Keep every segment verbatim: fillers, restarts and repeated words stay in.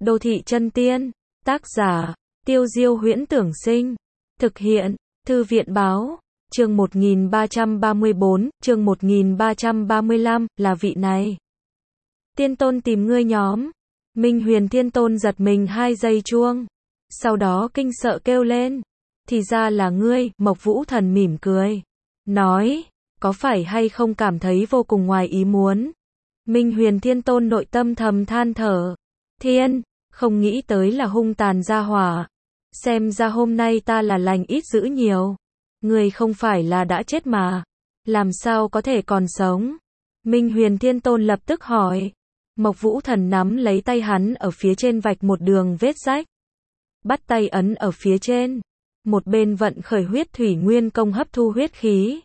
Đô thị chân tiên. Tác giả, Tiêu Diêu Huyễn Tưởng Sinh. Thực hiện, Thư viện Báo. Chương một nghìn ba trăm ba mươi bốn, chương một nghìn ba trăm ba mươi lăm, là vị này. Tiên tôn tìm ngươi nhóm. Minh Huyền Tiên Tôn giật mình hai giây chuông. Sau đó kinh sợ kêu lên. Thì ra là ngươi, Mộc Vũ Thần mỉm cười. Nói, có phải hay không cảm thấy vô cùng ngoài ý muốn. Minh Huyền Tiên Tôn nội tâm thầm than thở. Thiên, không nghĩ tới là hung tàn gia hỏa. Xem ra hôm nay ta là lành ít dữ nhiều. Người không phải là đã chết mà. Làm sao có thể còn sống? Minh Huyền Tiên Tôn lập tức hỏi. Mộc Vũ Thần nắm lấy tay hắn ở phía trên vạch một đường vết rách. Bắt tay ấn ở phía trên. Một bên vận khởi huyết thủy nguyên công hấp thu huyết khí.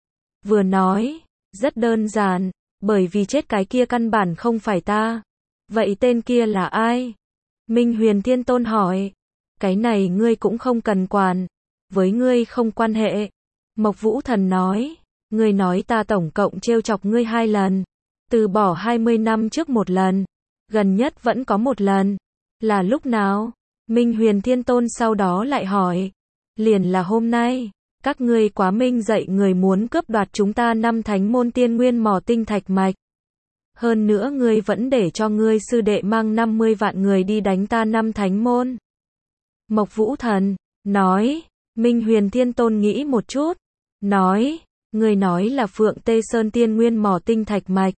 Vừa nói, rất đơn giản, bởi vì chết cái kia căn bản không phải ta. Vậy tên kia là ai? Minh Huyền Tiên Tôn hỏi. Cái này ngươi cũng không cần quản. Với ngươi không quan hệ. Mộc Vũ Thần nói. Ngươi nói ta tổng cộng trêu chọc ngươi hai lần. Từ bỏ hai mươi năm trước một lần. Gần nhất vẫn có một lần. Là lúc nào? Minh Huyền Tiên Tôn sau đó lại hỏi. Liền là hôm nay. Các ngươi quá minh dậy người muốn cướp đoạt chúng ta năm thánh môn tiên nguyên mỏ tinh thạch mạch. Hơn nữa ngươi vẫn để cho ngươi sư đệ mang năm mươi vạn người đi đánh ta năm thánh môn. Mộc Vũ Thần nói. Minh Huyền Tiên Tôn nghĩ một chút. Nói. Ngươi nói là Phượng Tê Sơn tiên nguyên mỏ tinh thạch mạch.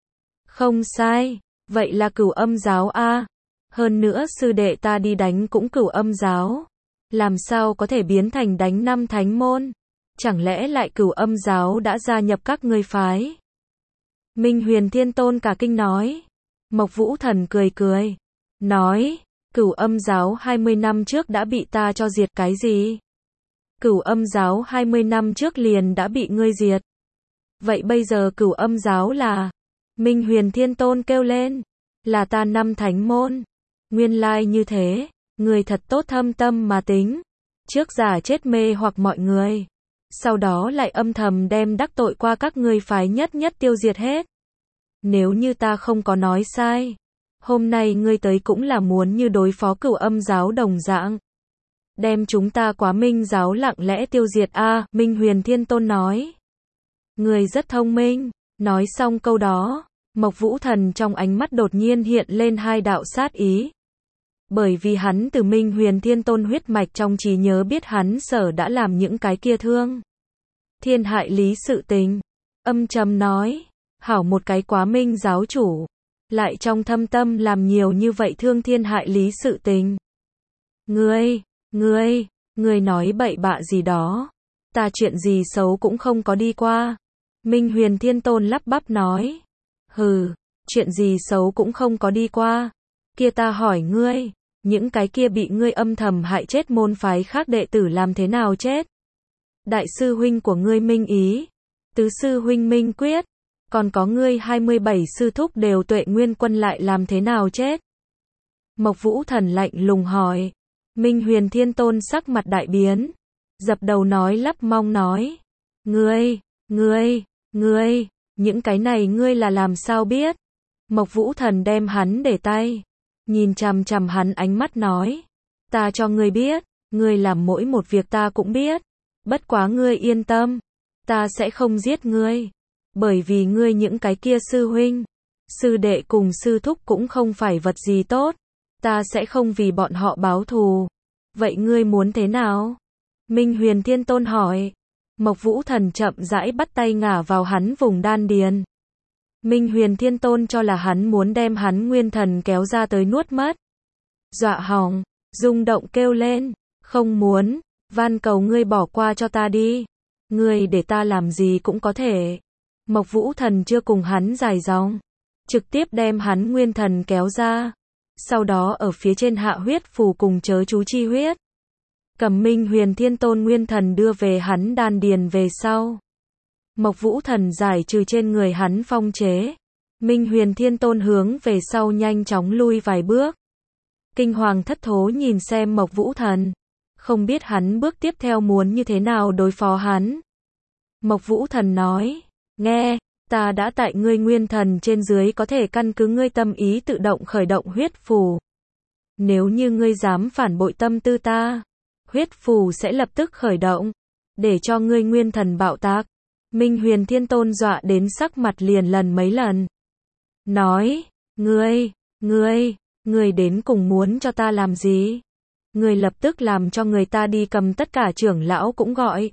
Không sai. Vậy là Cửu Âm giáo a. Hơn nữa sư đệ ta đi đánh cũng Cửu Âm giáo. Làm sao có thể biến thành đánh năm thánh môn? Chẳng lẽ lại Cửu Âm giáo đã gia nhập các ngươi phái? Minh Huyền Tiên Tôn cả kinh nói. Mộc Vũ Thần cười cười. Nói. Cửu Âm giáo hai mươi năm trước đã bị ta cho diệt cái gì? Cửu Âm giáo hai mươi năm trước liền đã bị ngươi diệt. Vậy bây giờ Cửu Âm giáo là? Minh Huyền Tiên Tôn kêu lên. Là ta năm thánh môn. Nguyên lai như thế. Người thật tốt thâm tâm mà tính. Trước giả chết mê hoặc mọi người. Sau đó lại âm thầm đem đắc tội qua các ngươi phái nhất nhất tiêu diệt hết. Nếu như ta không có nói sai. Hôm nay ngươi tới cũng là muốn như đối phó Cửu Âm giáo đồng dạng. Đem chúng ta Quá Minh giáo lặng lẽ tiêu diệt a. À, Minh Huyền Tiên Tôn nói. Ngươi rất thông minh. Nói xong câu đó. Mộc Vũ Thần trong ánh mắt đột nhiên hiện lên hai đạo sát ý. Bởi vì hắn từ Minh Huyền Tiên Tôn huyết mạch trong trí nhớ biết hắn sở đã làm những cái kia thương. Thiên hại lý sự tình. Âm trầm nói. Hảo một cái Quá Minh giáo chủ. Lại trong thâm tâm làm nhiều như vậy thương thiên hại lý sự tình. Ngươi, ngươi, ngươi nói bậy bạ gì đó. Ta chuyện gì xấu cũng không có đi qua. Minh Huyền Tiên Tôn lắp bắp nói. Hừ, chuyện gì xấu cũng không có đi qua. Kia ta hỏi ngươi. Những cái kia bị ngươi âm thầm hại chết môn phái khác đệ tử làm thế nào chết? Đại sư huynh của ngươi Minh Ý, tứ sư huynh Minh Quyết, còn có ngươi hai mươi bảy sư thúc đều Tuệ Nguyên Quân lại làm thế nào chết? Mộc Vũ Thần lạnh lùng hỏi. Minh Huyền Tiên Tôn sắc mặt đại biến, dập đầu nói lắp mong nói. Ngươi, ngươi, ngươi, những cái này ngươi là làm sao biết? Mộc Vũ Thần đem hắn để tay. Nhìn chằm chằm hắn ánh mắt nói. Ta cho ngươi biết, ngươi làm mỗi một việc ta cũng biết. Bất quá ngươi yên tâm. Ta sẽ không giết ngươi. Bởi vì ngươi những cái kia sư huynh, sư đệ cùng sư thúc cũng không phải vật gì tốt. Ta sẽ không vì bọn họ báo thù. Vậy ngươi muốn thế nào? Minh Huyền Tiên Tôn hỏi. Mộc Vũ Thần chậm rãi bắt tay ngả vào hắn vùng đan điền. Minh Huyền Tiên Tôn cho là hắn muốn đem hắn nguyên thần kéo ra tới nuốt mất. Dọa hỏng, rung động kêu lên. Không muốn, van cầu ngươi bỏ qua cho ta đi. Ngươi để ta làm gì cũng có thể. Mộc Vũ Thần chưa cùng hắn dài dòng. Trực tiếp đem hắn nguyên thần kéo ra. Sau đó ở phía trên hạ huyết phù cùng chớ chú chi huyết. Cầm Minh Huyền Tiên Tôn nguyên thần đưa về hắn đan điền về sau. Mộc Vũ Thần giải trừ trên người hắn phong chế. Minh Huyền Tiên Tôn hướng về sau nhanh chóng lui vài bước. Kinh hoàng thất thố nhìn xem Mộc Vũ Thần. Không biết hắn bước tiếp theo muốn như thế nào đối phó hắn. Mộc Vũ Thần nói. Nghe, ta đã tại ngươi nguyên thần trên dưới có thể căn cứ ngươi tâm ý tự động khởi động huyết phù. Nếu như ngươi dám phản bội tâm tư ta, huyết phù sẽ lập tức khởi động, để cho ngươi nguyên thần bạo tạc. Minh Huyền Thiên Tôn dọa đến sắc mặt liền lần mấy lần. Nói, ngươi, ngươi, ngươi đến cùng muốn cho ta làm gì? Ngươi lập tức làm cho người ta đi cầm tất cả trưởng lão cũng gọi.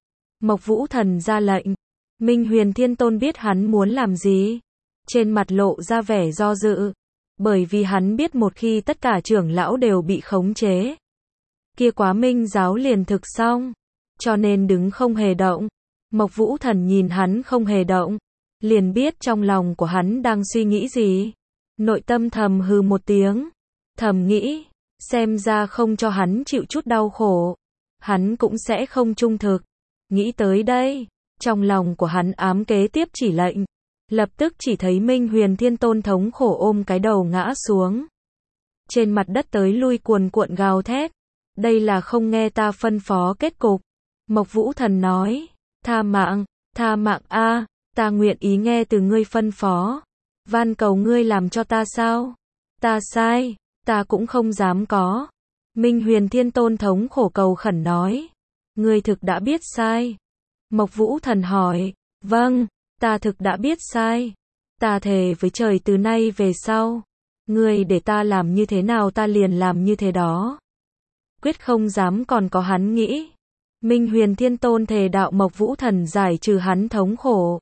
Mộc Vũ Thần ra lệnh. Minh Huyền Thiên Tôn biết hắn muốn làm gì. Trên mặt lộ ra vẻ do dự. Bởi vì hắn biết một khi tất cả trưởng lão đều bị khống chế, kia Quá Minh giáo liền thực xong. Cho nên đứng không hề động. Mộc Vũ Thần nhìn hắn không hề động, liền biết trong lòng của hắn đang suy nghĩ gì. Nội tâm thầm hừ một tiếng. Thầm nghĩ, xem ra không cho hắn chịu chút đau khổ, hắn cũng sẽ không trung thực. Nghĩ tới đây, trong lòng của hắn ám kế tiếp chỉ lệnh. Lập tức chỉ thấy Minh Huyền Thiên Tôn thống khổ ôm cái đầu ngã xuống. Trên mặt đất tới lui cuồn cuộn gào thét. Đây là không nghe ta phân phó kết cục. Mộc Vũ Thần nói, tha mạng, tha mạng a, ta nguyện ý nghe từ ngươi phân phó. Van cầu ngươi làm cho ta sao? Ta sai, ta cũng không dám có. Minh Huyền Thiên Tôn thống khổ cầu khẩn nói, ngươi thực đã biết sai. Mộc Vũ Thần hỏi, vâng, ta thực đã biết sai. Ta thề với trời từ nay về sau, ngươi để ta làm như thế nào ta liền làm như thế đó. Quyết không dám còn có hắn nghĩ. Minh Huyền Thiên Tôn thề đạo Mộc Vũ Thần giải trừ hắn thống khổ.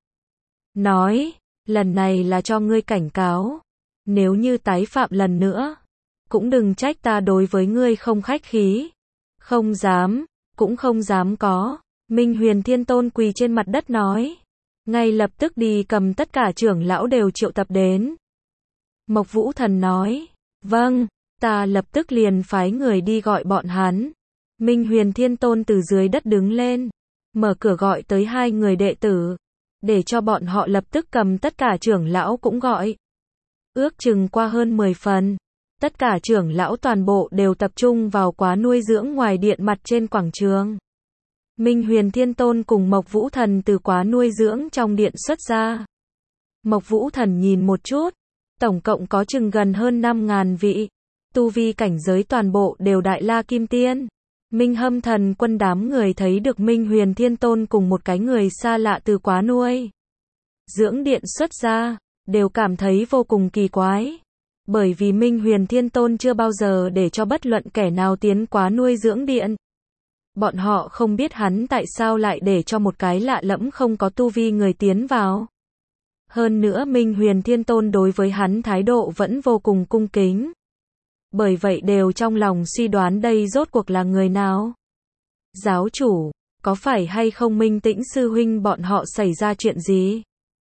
Nói, lần này là cho ngươi cảnh cáo. Nếu như tái phạm lần nữa, cũng đừng trách ta đối với ngươi không khách khí. Không dám, cũng không dám có. Minh Huyền Thiên Tôn quỳ trên mặt đất nói. Ngay lập tức đi cầm tất cả trưởng lão đều triệu tập đến. Mộc Vũ Thần nói, vâng, ta lập tức liền phái người đi gọi bọn hắn. Minh Huyền Thiên Tôn từ dưới đất đứng lên, mở cửa gọi tới hai người đệ tử, để cho bọn họ lập tức cầm tất cả trưởng lão cũng gọi. Ước chừng qua hơn mười phần, tất cả trưởng lão toàn bộ đều tập trung vào Quá nuôi dưỡng ngoài điện mặt trên quảng trường. Minh Huyền Thiên Tôn cùng Mộc Vũ Thần từ Quá nuôi dưỡng trong điện xuất ra. Mộc Vũ Thần nhìn một chút, tổng cộng có chừng gần hơn năm ngàn vị, tu vi cảnh giới toàn bộ đều đại la kim tiên. Minh Hâm Thần Quân đám người thấy được Minh Huyền Thiên Tôn cùng một cái người xa lạ từ Quá nuôi dưỡng điện xuất ra, đều cảm thấy vô cùng kỳ quái. Bởi vì Minh Huyền Thiên Tôn chưa bao giờ để cho bất luận kẻ nào tiến Quá nuôi dưỡng điện. Bọn họ không biết hắn tại sao lại để cho một cái lạ lẫm không có tu vi người tiến vào. Hơn nữa Minh Huyền Thiên Tôn đối với hắn thái độ vẫn vô cùng cung kính. Bởi vậy đều trong lòng suy đoán đây rốt cuộc là người nào. Giáo chủ, có phải hay không Minh Tĩnh sư huynh bọn họ xảy ra chuyện gì?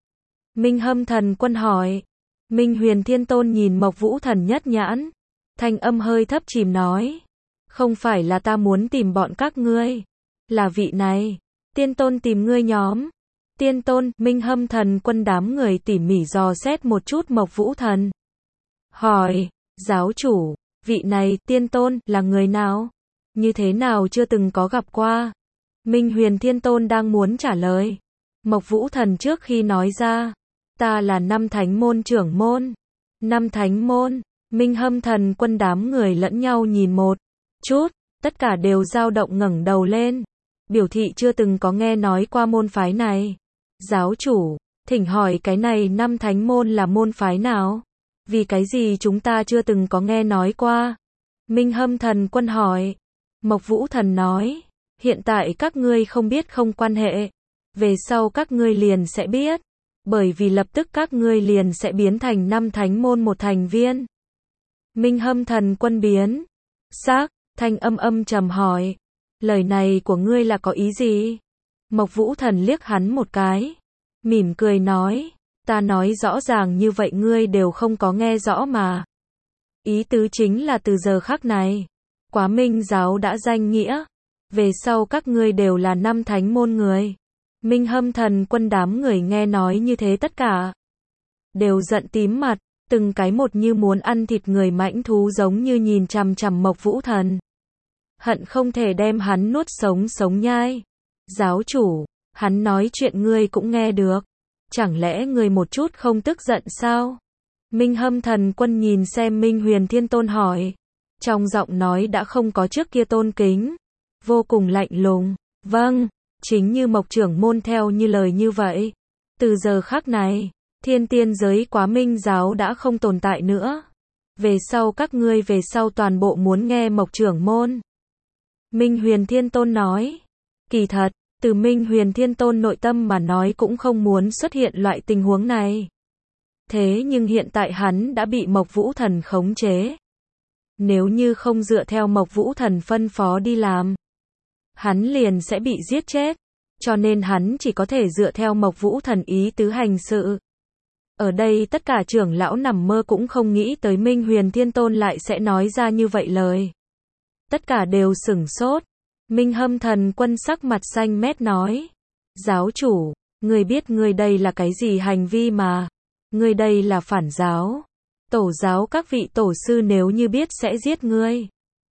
Minh Hâm Thần Quân hỏi. Minh Huyền Thiên Tôn nhìn Mộc Vũ Thần nhất nhãn, thanh âm hơi thấp chìm nói. Không phải là ta muốn tìm bọn các ngươi, là vị này, Tiên Tôn tìm ngươi nhóm. Tiên Tôn, Minh Hâm Thần Quân đám người tỉ mỉ dò xét một chút Mộc Vũ Thần. Hỏi, giáo chủ, vị này, Tiên Tôn, là người nào? Như thế nào chưa từng có gặp qua? Minh Huyền Thiên Tôn đang muốn trả lời. Mộc Vũ Thần trước khi nói ra, ta là năm thánh môn trưởng môn. Năm thánh môn, Minh Hâm Thần Quân đám người lẫn nhau nhìn một chút, tất cả đều dao động ngẩng đầu lên, biểu thị chưa từng có nghe nói qua môn phái này. Giáo chủ, thỉnh hỏi cái này năm thánh môn là môn phái nào? Vì cái gì chúng ta chưa từng có nghe nói qua? Minh Hâm Thần Quân hỏi. Mộc Vũ Thần nói, hiện tại các ngươi không biết không quan hệ, về sau các ngươi liền sẽ biết, bởi vì lập tức các ngươi liền sẽ biến thành năm thánh môn một thành viên. Minh Hâm Thần Quân biến sắc, thanh âm âm trầm hỏi, lời này của ngươi là có ý gì? Mộc Vũ Thần liếc hắn một cái, mỉm cười nói, ta nói rõ ràng như vậy ngươi đều không có nghe rõ mà. Ý tứ chính là từ giờ khắc này, Quá Minh giáo đã danh nghĩa, về sau các ngươi đều là năm thánh môn người. Minh Hâm Thần Quân đám người nghe nói như thế tất cả đều giận tím mặt, từng cái một như muốn ăn thịt người mãnh thú giống như nhìn chằm chằm Mộc Vũ Thần. Hận không thể đem hắn nuốt sống sống nhai. Giáo chủ, hắn nói chuyện ngươi cũng nghe được. Chẳng lẽ ngươi một chút không tức giận sao? Minh Hâm Thần Quân nhìn xem Minh Huyền Thiên Tôn hỏi. Trong giọng nói đã không có trước kia tôn kính, vô cùng lạnh lùng. Vâng, chính như Mộc trưởng môn theo như lời như vậy. Từ giờ khắc này, thiên tiên giới Quá Minh giáo đã không tồn tại nữa. Về sau các ngươi về sau toàn bộ muốn nghe Mộc trưởng môn. Minh Huyền Thiên Tôn nói. Kỳ thật, từ Minh Huyền Thiên Tôn nội tâm mà nói cũng không muốn xuất hiện loại tình huống này. Thế nhưng hiện tại hắn đã bị Mộc Vũ Thần khống chế. Nếu như không dựa theo Mộc Vũ Thần phân phó đi làm, hắn liền sẽ bị giết chết. Cho nên hắn chỉ có thể dựa theo Mộc Vũ Thần ý tứ hành sự. Ở đây tất cả trưởng lão nằm mơ cũng không nghĩ tới Minh Huyền Thiên Tôn lại sẽ nói ra như vậy lời. Tất cả đều sửng sốt. Minh Hâm Thần Quân sắc mặt xanh mét nói. Giáo chủ, ngươi biết ngươi đây là cái gì hành vi mà. Ngươi đây là phản giáo. Tổ giáo các vị tổ sư nếu như biết sẽ giết ngươi.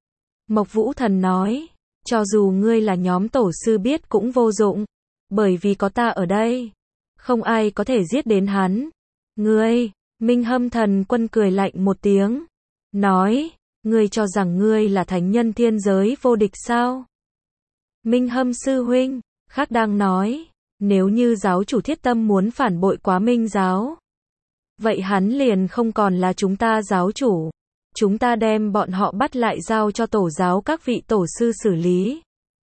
Mộc Vũ Thần nói. Cho dù ngươi là nhóm tổ sư biết cũng vô dụng. Bởi vì có ta ở đây. Không ai có thể giết đến hắn. Ngươi, Minh Hâm Thần Quân cười lạnh một tiếng. Nói, ngươi cho rằng ngươi là thánh nhân thiên giới vô địch sao? Minh Hâm sư huynh, khác đang nói. Nếu như giáo chủ thiết tâm muốn phản bội Quá Minh giáo. Vậy hắn liền không còn là chúng ta giáo chủ. Chúng ta đem bọn họ bắt lại giao cho tổ giáo các vị tổ sư xử lý.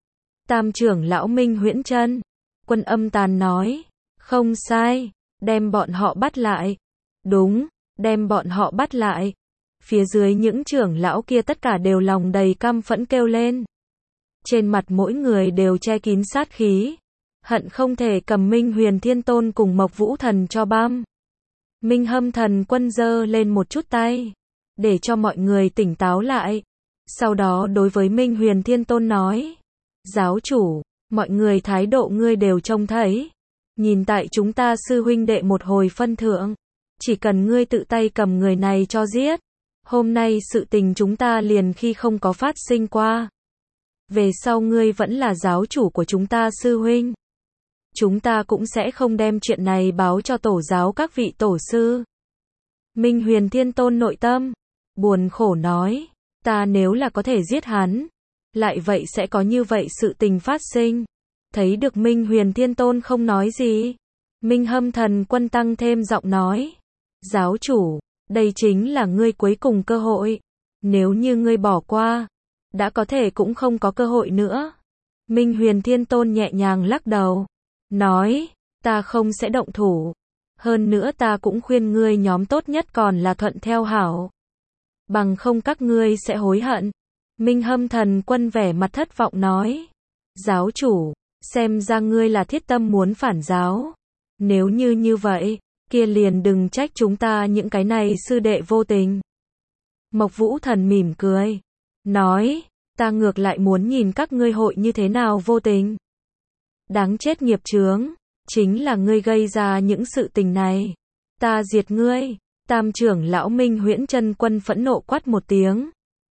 Tam trưởng lão Minh Huyễn Chân, Quân Âm Tàn nói. Không sai, đem bọn họ bắt lại. Đúng, đem bọn họ bắt lại. Phía dưới những trưởng lão kia tất cả đều lòng đầy căm phẫn kêu lên. Trên mặt mỗi người đều che kín sát khí. Hận không thể cầm Minh Huyền Thiên Tôn cùng Mộc Vũ Thần cho băm. Minh Hâm Thần Quân giơ lên một chút tay. Để cho mọi người tỉnh táo lại. Sau đó đối với Minh Huyền Thiên Tôn nói. Giáo chủ, mọi người thái độ ngươi đều trông thấy. Nhìn tại chúng ta sư huynh đệ một hồi phân thượng. Chỉ cần ngươi tự tay cầm người này cho giết. Hôm nay sự tình chúng ta liền khi không có phát sinh qua. Về sau ngươi vẫn là giáo chủ của chúng ta sư huynh. Chúng ta cũng sẽ không đem chuyện này báo cho tổ giáo các vị tổ sư. Minh Huyền Thiên Tôn nội tâm buồn khổ nói. Ta nếu là có thể giết hắn. Lại vậy sẽ có như vậy sự tình phát sinh. Thấy được Minh Huyền Thiên Tôn không nói gì. Minh Hâm Thần Quân tăng thêm giọng nói. Giáo chủ, đây chính là ngươi cuối cùng cơ hội. Nếu như ngươi bỏ qua, đã có thể cũng không có cơ hội nữa. Minh Huyền Thiên Tôn nhẹ nhàng lắc đầu. Nói, ta không sẽ động thủ. Hơn nữa ta cũng khuyên ngươi nhóm tốt nhất còn là thuận theo hảo. Bằng không các ngươi sẽ hối hận. Minh Hâm Thần Quân vẻ mặt thất vọng nói. Giáo chủ, xem ra ngươi là thiết tâm muốn phản giáo. Nếu như như vậy, kia liền đừng trách chúng ta những cái này sư đệ vô tình. Mộc Vũ Thần mỉm cười. Nói, ta ngược lại muốn nhìn các ngươi hội như thế nào vô tình. Đáng chết nghiệp chướng, chính là ngươi gây ra những sự tình này. Ta diệt ngươi. Tam trưởng lão Minh Huyễn Chân Quân phẫn nộ quát một tiếng.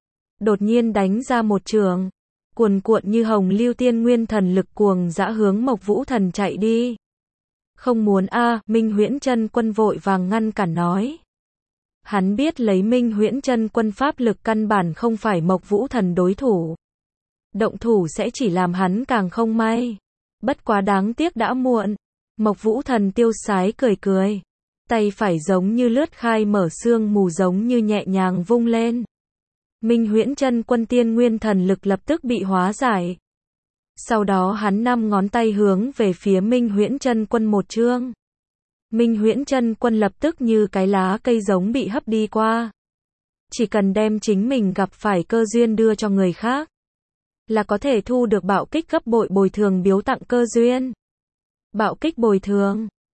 Đột nhiên đánh ra một trường. Cuồn cuộn như hồng lưu tiên nguyên thần lực cuồng dã hướng Mộc Vũ Thần chạy đi. Không muốn a, à, Minh Huyễn Chân Quân vội vàng ngăn cản nói. Hắn biết lấy Minh Huyễn Chân Quân pháp lực căn bản không phải Mộc Vũ Thần đối thủ. Động thủ sẽ chỉ làm hắn càng không may. Bất quá đáng tiếc đã muộn. Mộc Vũ Thần tiêu sái cười cười. Tay phải giống như lướt khai mở sương mù giống như nhẹ nhàng vung lên. Minh Huyễn Chân Quân tiên nguyên thần lực lập tức bị hóa giải. Sau đó hắn năm ngón tay hướng về phía Minh Huyễn Chân Quân một chương. Minh Huyễn Chân Quân lập tức như cái lá cây giống bị hấp đi qua. Chỉ cần đem chính mình gặp phải cơ duyên đưa cho người khác, là có thể thu được bạo kích gấp bội bồi thường biếu tặng cơ duyên. Bạo kích bồi thường.